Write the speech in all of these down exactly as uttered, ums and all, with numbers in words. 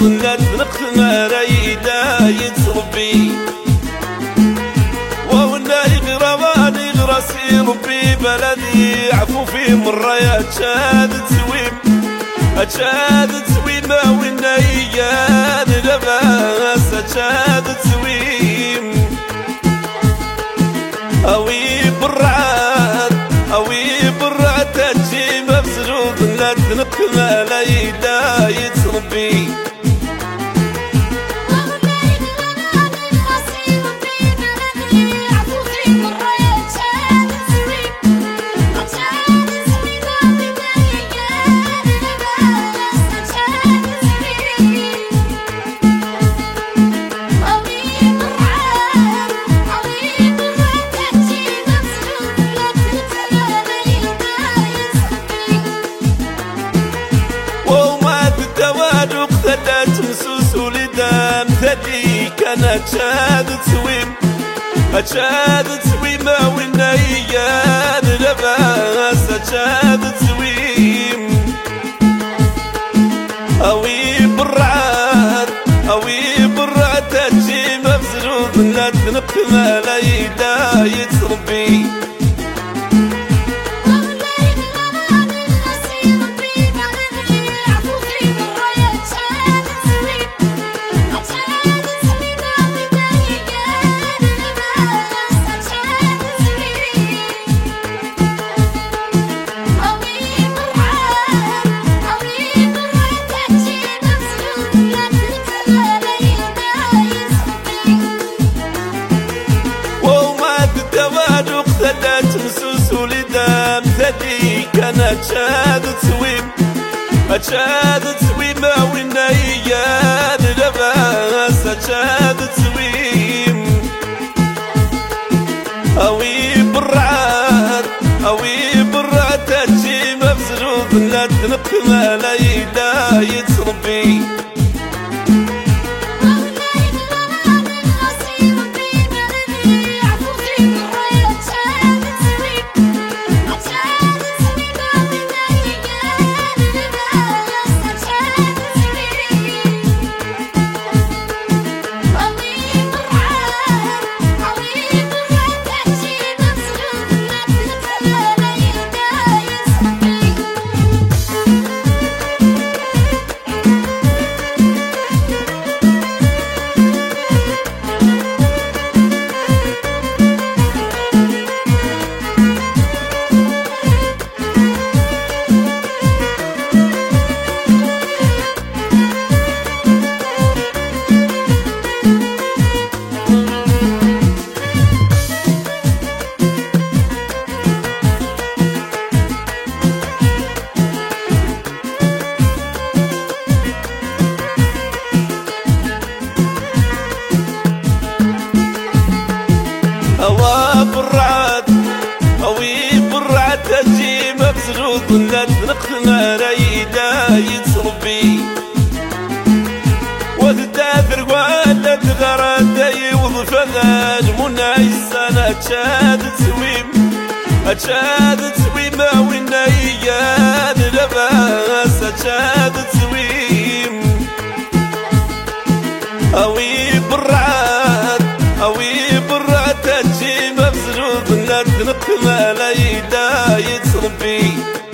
ظلت نقتنا ريدا يتربي وونا يغرى واني غراسي ربي بلدي عفو في مرة يا تشاد تسويم أتشاد تسويم ونا يجان لباس أتشاد تسويم أوي برعاد أوي برعاد تجي مبزلوط لا تنقنا ليدا يتربي تمسوس ولدان ثدي كانت شاد تسويم أشاد تسويم والنيان لباس أشاد تسويم أوي برعاد أوي برعاد تجي مبزلوط لا تنقنا ليدا يتربي تمسوس ولدان ثدي كانت شاد تسويم أشاد تسويم والنيان لباس أشاد تسويم أوي برعاد أوي برعاد تجي مبزلوط لا تنقنا ليدا يتربي تجي مبزلوط لا تنقنا ريدا يتربي وتدافر ولا تغردي وظفنا المنى السنة تشاد تسويم أتشاد تسويم والنيان لباس أتشاد تسويم أوي برعاد أوي برعاد تجي مبزلوط لا تنقنا ليدا يتربي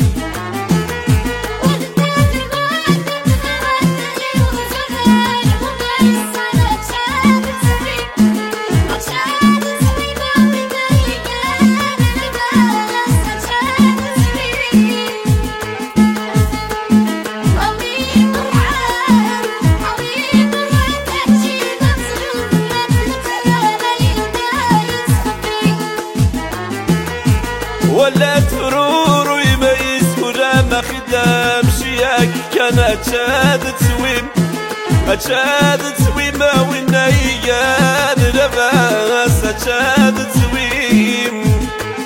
ولا ترور ويميز ولا ما خدام شياك كانت شاد تسويم أشاد تسويم والنيان لباس أشاد تسويم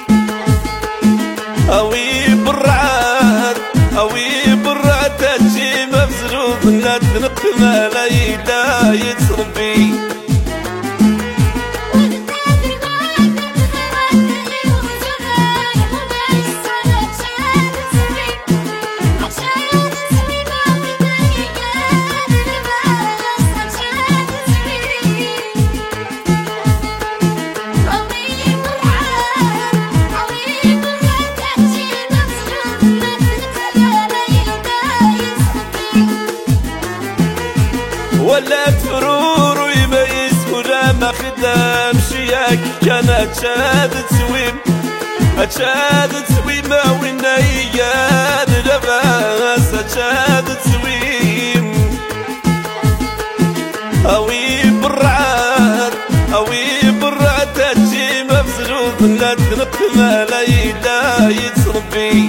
أوي برعاد أوي برعاد تجي مبزلوط لا تنقنا ليدا يتربي ما خدام شياك كانت شاد تسويم أشاد تسويم وين اياد لباس أشاد تسويم اوي برعاد اوي برعاد تجي مبزلوط لا تنقم ليلى يتصرفي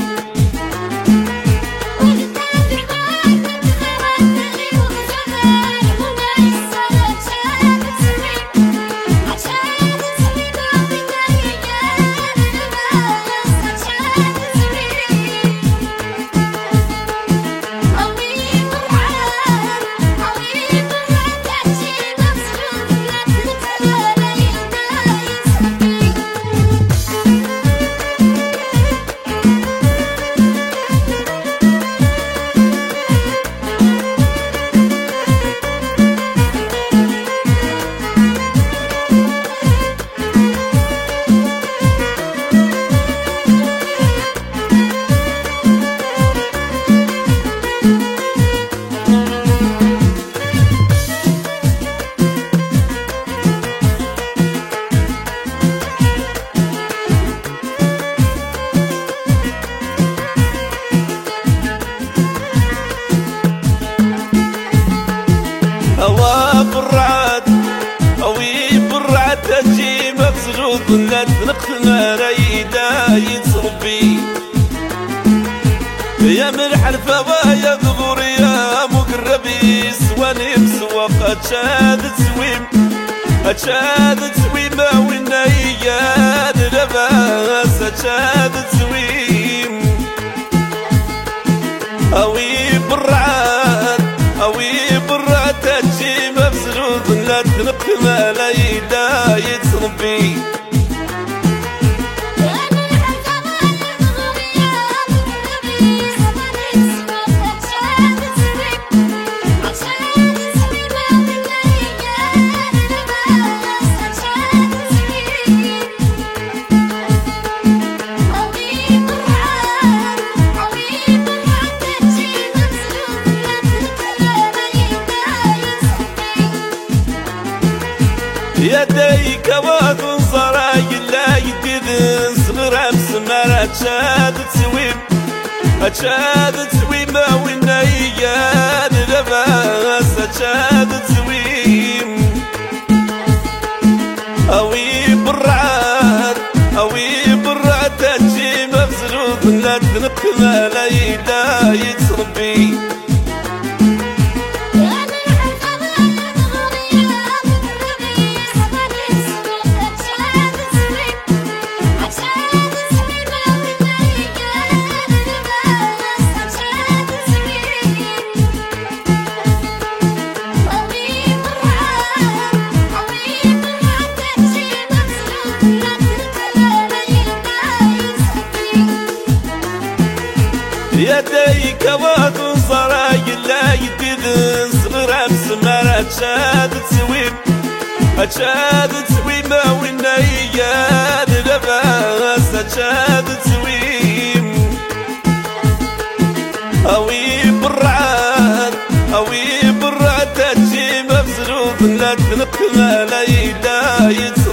هوا برعاد اوي برعاد تجي مبزلوط لا تنقم ريدا يتصرفي يا ملح الفوا يا ظهور يا مقربي سواني بسواق اتشاد تسويم اتشاد تسويم وين اياد لباس اتشاد تسويم اوي برعاد اوي برعاد تجي مبزلوط لا تنقم ليلى يتصرفي يديك واد صراي لا يدذن صغر مسمار اتشاد تسويم اتشاد تسويم وين اياد لباس اتشاد تسويم اوي برعاد اوي برعاد تجي مبزلوط لا تنقم ليلى يتصرفي يديك واد صراي لا يدذن صغر مسمار اتشاد تسويم اتشاد تسويم وين اياد لباس اتشاد تسويم اوي برعاد اوي برعاد تجي مبزلوط لا تنقم ليلى